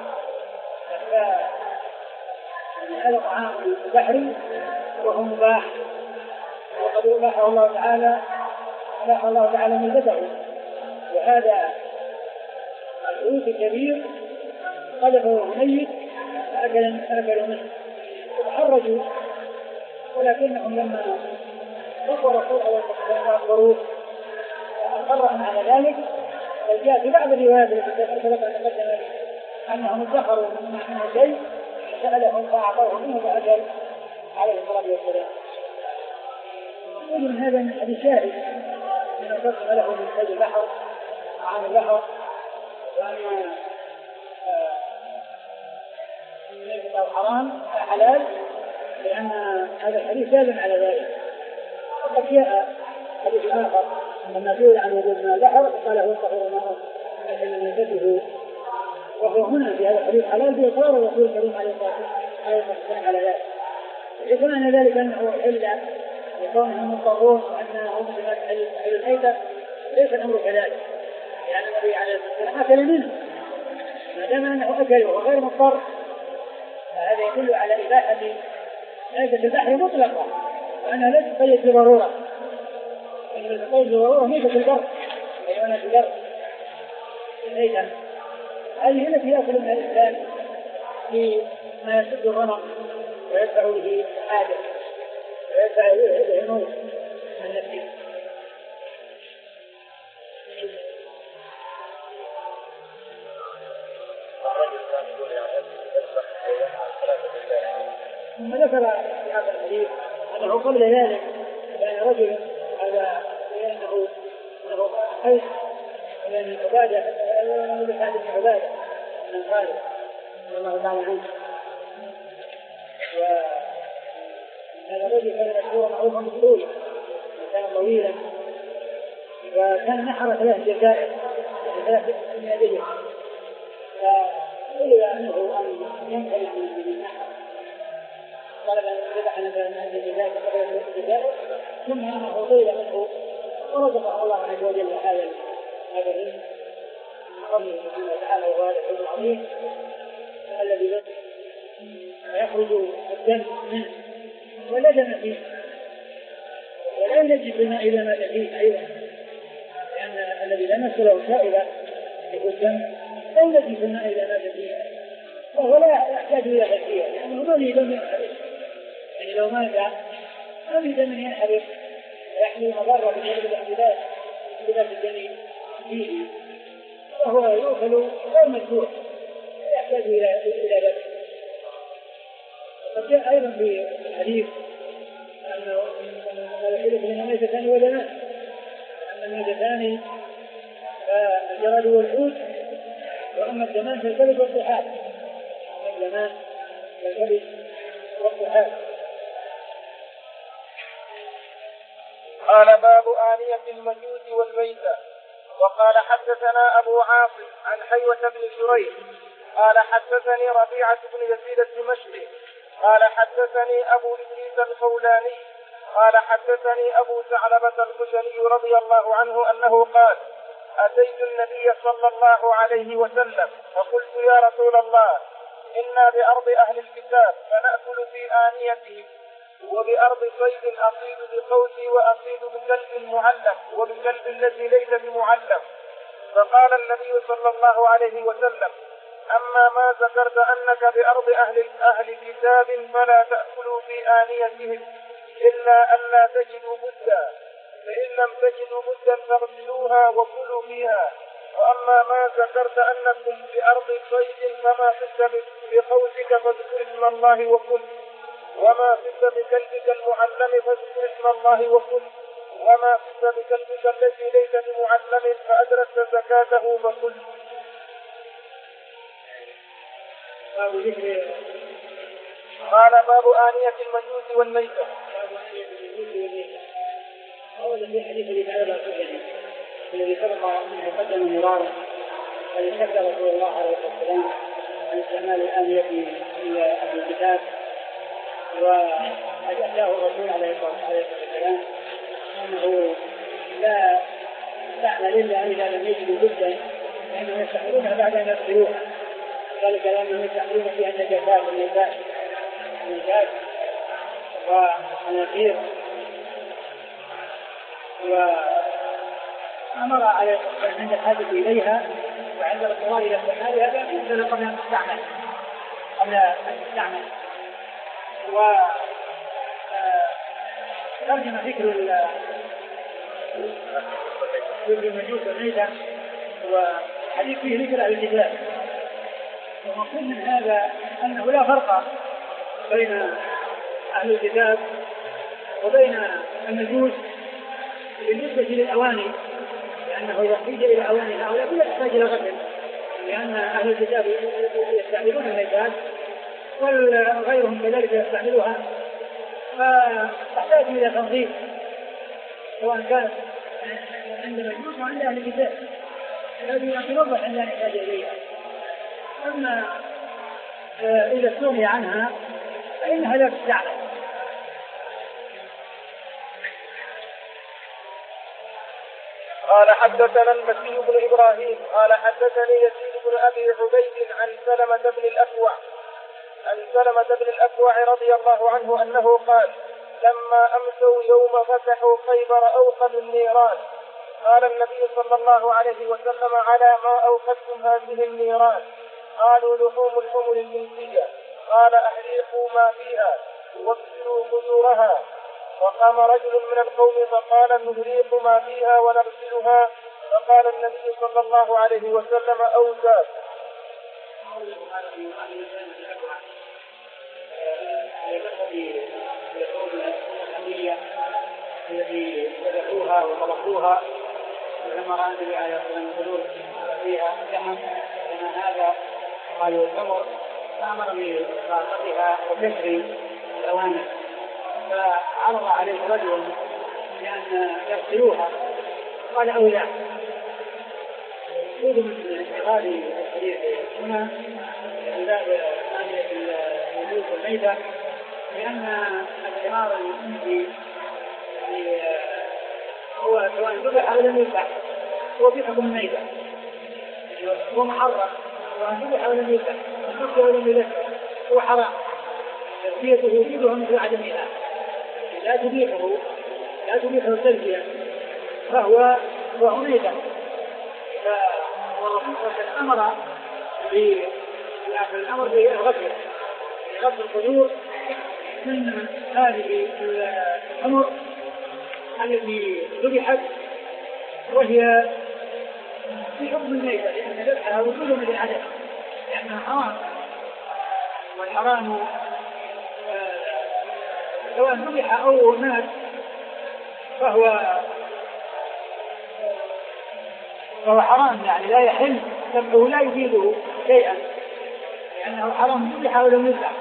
هذا طعام البحر وهو مباح وقد أباحه الله تعالى أباح الله تعالى ميتته. وهذا الحوت الكبير قذفه ميت فأكلوا منه وتحرجوا ولكنهم لما ذكروا الرسول عليه الصلاة والسلام وأخبروه أقرهم على ذلك. وجاء في بعض الروايات التي سبق أن تقدم أنهم ادخروا منه شيء سألهم فأعطوه منه فأكل عليه الصلاة والسلام. من هذا من حديث شاهد من القسم له من صيد البحر عن البحر وأن ميتة أو حرام حلال لأن هذا الحديث دال على ذلك. وقد جاء حديث آخر لما سئل عن وجود ماء البحر قال هو الطهور ماء أحل ميتته وهو هنا في هذا الحديث حلال بإقرار الرسول الكريم عليه الصلاة والسلام على ذلك. إذا كان ذلك أنه حل لكونهم مضطرون وأنهم بمسألة الميتة ليس الأمر كذلك لأن النبي عليه الصلاة والسلام أكل منه ما دام أنه أكل وغير مضطر فهذا يدل على إباحة ميتة البحر مطلقة وأنها لا تقيد بضرورة إن تقيد بضرورة ميتة البر حيوانات البر الميتة هذه التي يأكل منها الإنسان فيما يسد الرمق ويدفع به حاجة ويدفع به الموت من نفسه. ثم ذكر في هذا الحديث أنه قبل ذلك كان رجل على أنه أنه حيث من عبادة من سعد بن عبادة من خالد رضي الله تعالى عنه. وهذا الرجل كان مشهورا معروفا بالطول وكان طويلا وكان نحر ثلاث جزائر ثلاث من يديه فقيل أنه أن يمتنع من النحر طلب أن يذبح مثلا من أجل الجزاء فقبل الجزاء ثم أنه طيب منه ورزقه الله عز وجل هذا هذا الرزق قبل سبحانه وتعالى وهذا الحب العظيم الذي بس يخرج الدم منه ولا دم فيه ولا نجد الماء إذا مات فيه أيضا لأن الذي لا نسله سائلا يقول الدم لا نجد الماء إذا مات فيه وهو لا يحتاج إلى تسلية لأنه ما في دم ينحرق يعني لو مات ما في دم ينحرق ويحمل مضرة بسبب الاحتباس بسبب الدم فيه وهو يؤكل غير مذبوح لا يحتاج إلى إلى بس. وقد جاء أيضا في الحديث أنه الحديث بين الميتتان ودمان أن الميتتان فالجراد والحوت وأما الدمان فالكبد والطحال الدمان فالكبد والطحال. قال باب آنية المجوس والميتة. وقال حدثنا أبو عاصم عن حيوة بن شريح قال حدثني ربيعة بن يزيد الدمشقي قال حدثني أبو إدريس الخولاني قال حدثني أبو ثعلبة الخشني رضي الله عنه أنه قال أتيت النبي صلى الله عليه وسلم فقلت يا رسول الله إنا بأرض أهل الكتاب فنأكل في آنيتهم وبأرض صيد أصيد بقوسي وأصيد بكلب معلم وبكلب الذي ليس بمعلم. فقال النبي صلى الله عليه وسلم أما ما ذكرت أنك بأرض أهل, أهل كتاب فلا تأكلوا في آنيتهم إلا أن لا تجدوا مدا فإن لم تجدوا مدا فاغسلوها وكلوا فيها. وأما ما ذكرت أنكم بأرض صيد فما فزت بقوسك فاذكر اسم الله وكل وما فزت بكلبك المعلم فاذكر اسم الله وكل وما فزت بكلبك الذي ليس بمعلم فأدركت زكاته فكل. قال باب آنية المجوس والميتة. أولا في حديث ابي ثعلبة الخشني الذي سبق أنه قدم مرارا الذي شكى رسول الله عليه الصلاة والسلام عن استعمال الآنية في أهل الكتاب وأجابه الرسول عليه الصلاة والسلام أنه لا يستعمل إلا إذا لم يجدوا بدا لأنهم يستعملونها بعد أن يغسلوها ذلك لأنهم يستعملون فيها النجاسات والنجاسات النجاسات والنسير. وأمر عليه الصلاة والسلام عند الحاجة إليها وعند الاضطرار إلى استعمالها بأن ينزل قبل أن تستعمل قبل أن تستعمل. وترجم ذكر المجوس والميتة وحديث فيه ذكر أهل الكتاب. ومقصود من هذا أنه لا فرق بين أهل الكتاب وبين المجوس بالنسبة للأواني لأنه إذا احتاج إلى أواني هؤلاء لا يحتاج إلى غسل لأن أهل الكتاب يستعملون الميتات وغيرهم كذلك يستعملوها فتحتاج إلى تنظيف سواء كانت عند مجوس وعند أهل الكتاب الذي يتوضح أن لا يحتاج إليها. أما إذا استغني عنها فإنها لا تستعمل. قال حدثنا المسيح بن إبراهيم قال حدثني يزيد بن أبي عبيد عن سلمة بن الأكوع عن سلمة بن الأكوع رضي الله عنه أنه قال لما أمسوا يوم فتحوا خيبر أوقدوا النيران قال النبي صلى الله عليه وسلم على ما أوقدتم هذه النيران قالوا لحوم الحمر الجنسية قال أحرقوا ما فيها واغسلوا قدورها. وقام رجل من القوم فقال نهريق ما فيها ونغسلها فقال النبي صلى الله عليه وسلم أوسى. الذي ذبحوها وطبخوها ولما رأى النبي عليه الصلاة والسلام الحلول فيها لحم كما هذا قالوا التمر فأمر بإطلاقها وكسر الأواني فعرض عليه رجل بأن يغسلوها قال أولى. يقول من هذه الحديث هنا من باب آنية المجوس والميتة لأن الحمار الإنجي يعني هو سواء ذبح أو لم يذبح هو في حكم الميتة، هو محرم سواء ذبح أو لم يذبح أو لم يذبح هو حرام، تزكيته وجودها مثل عدمها، لا تبيحه لا تبيحه التزكية فهو فهو ميتة. فالرسول صلى الله عليه وسلم أمر بالأمر بالغسل غسل القدور من هذه الأمر التي ذبحت وهي في حكم الميتة، لأن ذبحها وجود من العدم لأنها حرام، والحرام سواء ذبح أو مات فهو فهو حرام، يعني لا يحل ذبحه لا يفيده شيئا لأنه حرام ذبح أو لم يذبح،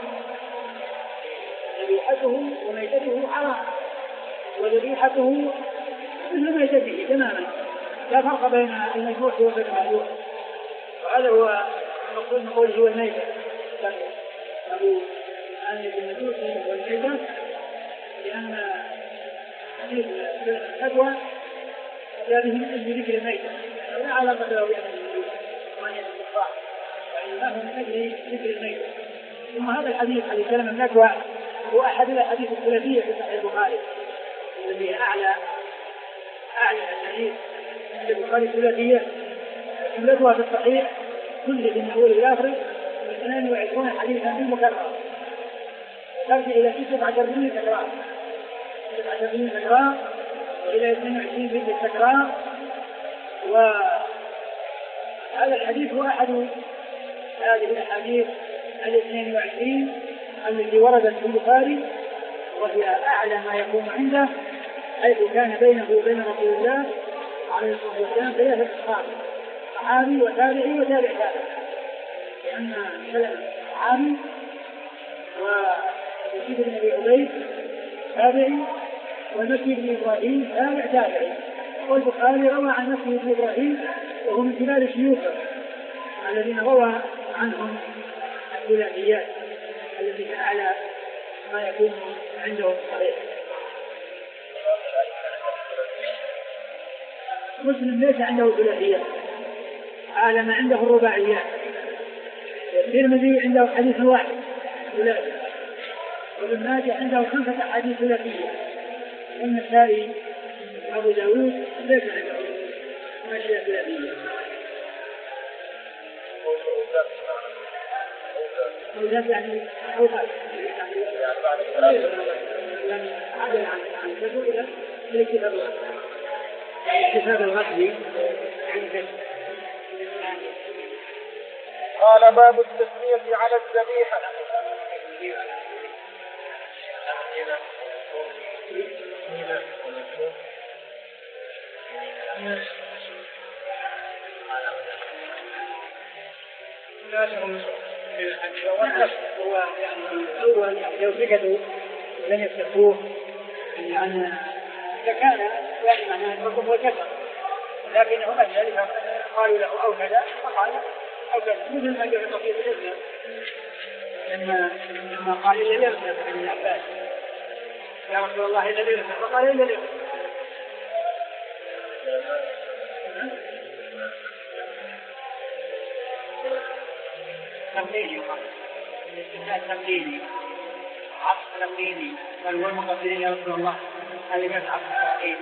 ذبيحته وميتته حرام وذبيحته مثل ميتته تماما، لا فرق بين المذبوح وبين المذبوح، وهذا هو المقصود من قوله هو الميتة. أبو أن المذبوح هو الميتة لأن حديث الفتوى جاء به من أجل ذكر الميتة لا علاقة له بأن المذبوح وأن الكفار، وإنما هو من أجل ذكر الميتة. ثم هذا الحديث حديث سلمة بن الأكوع هو أحد الأحاديث الثلاثية في صحيح البخاري الذي هي أعلى أعلى الحديث في البخاري الثلاثية، جملتها في الصحيح كله من أول إلى آخر اثنين وعشرين حديثا بالمكرر ترجع إلى تسعة عشر تكرار تسعة عشر تكرار وإلى اثنين وعشرين بالتكرار، وهذا الحديث هو أحد هذه الأحاديث الاثنين وعشرين التي وردت في البخاري، وهي أعلى ما يكون عنده، حيث كان بينه وبين رسول الله عليه الصلاة والسلام ثلاثة أصحاب صحابي وتابعي وتابع تابع، لأن سلم صحابي ويزيد بن أبي عبيد تابعي ومكي بن إبراهيم تابع تابعي، والبخاري روى عن مكي بن إبراهيم وهو من كبار شيوخه الذين روى عنهم الثلاثيات التي أعلى ما يكون عنده الصحيح. مسلم ليس عنده ثلاثيات، أعلى ما عنده الرباعيات، الترمذي عنده حديث واحد ثلاثي، وابن ماجه عنده خمسة أحاديث ثلاثية، والنسائي أبو داود ليس عنده أشياء ثلاثية. وذلك يعني أوقات يعني عدل عن الكتاب إلى الكتاب الغسل، الكتاب الغسل عن قال باب التسمية على الذبيحة. هو يعني الأول لو سكتوا لن يفتحوه، يعني إذا كان يعني معناه الحكم والكسر، لكنه مثلا قالوا له أو كذا فقال أو كذا، مثل ما جاء في قضية الإسلام لما لما قال إلا ليرسل ابن عباس يا رسول الله إلا ليرسل، فقال إلا ليرسل. تمليني الاستثناء تمليني عطف تمليني بل هو المقصرين يا رسول الله هذه كانت عطف تمليني.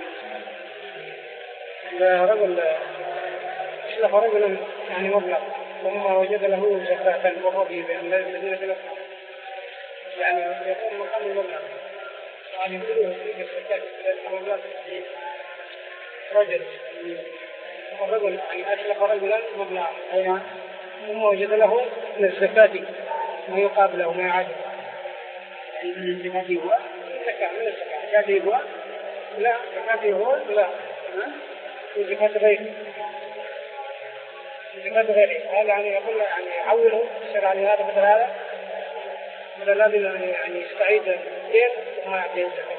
رجل اشلف رجلا يعني مبلغ ثم وجد له زكاة وضعه بأن الذين في يعني يكون مقام المبلغ يعني يقولون فيه الزكاة المبلغ رجل رجل يعني أشلف رجلا مبلغ ثم وجد له من الزكاة ما يقابله ما يعادل يعني من الزكاة هو زكاة من الزكاة زكاة هو لا زكاة هو لا زكاة غيره زكاة غيره هذا يعني يقول يعني يعوله يصير يعني هذا مثل هذا مثل هذا يعني يستعيد غير وما يعطيه الزكاة.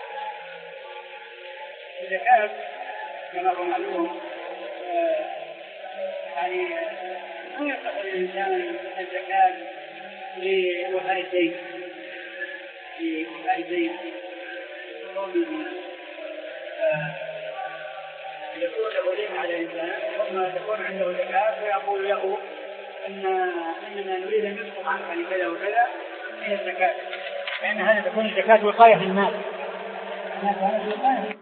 الزكاة كما هو معلوم يعني ما يقبل الإنسان الزكاة لوفاء الدين، في آل زيد يكون له دين على الإنسان ثم تكون عنده زكاة ويقول له أن إننا نريد أن نسقط عنك لكذا وكذا من الزكاة، لأن هذا تكون الزكاة وقاية للمال.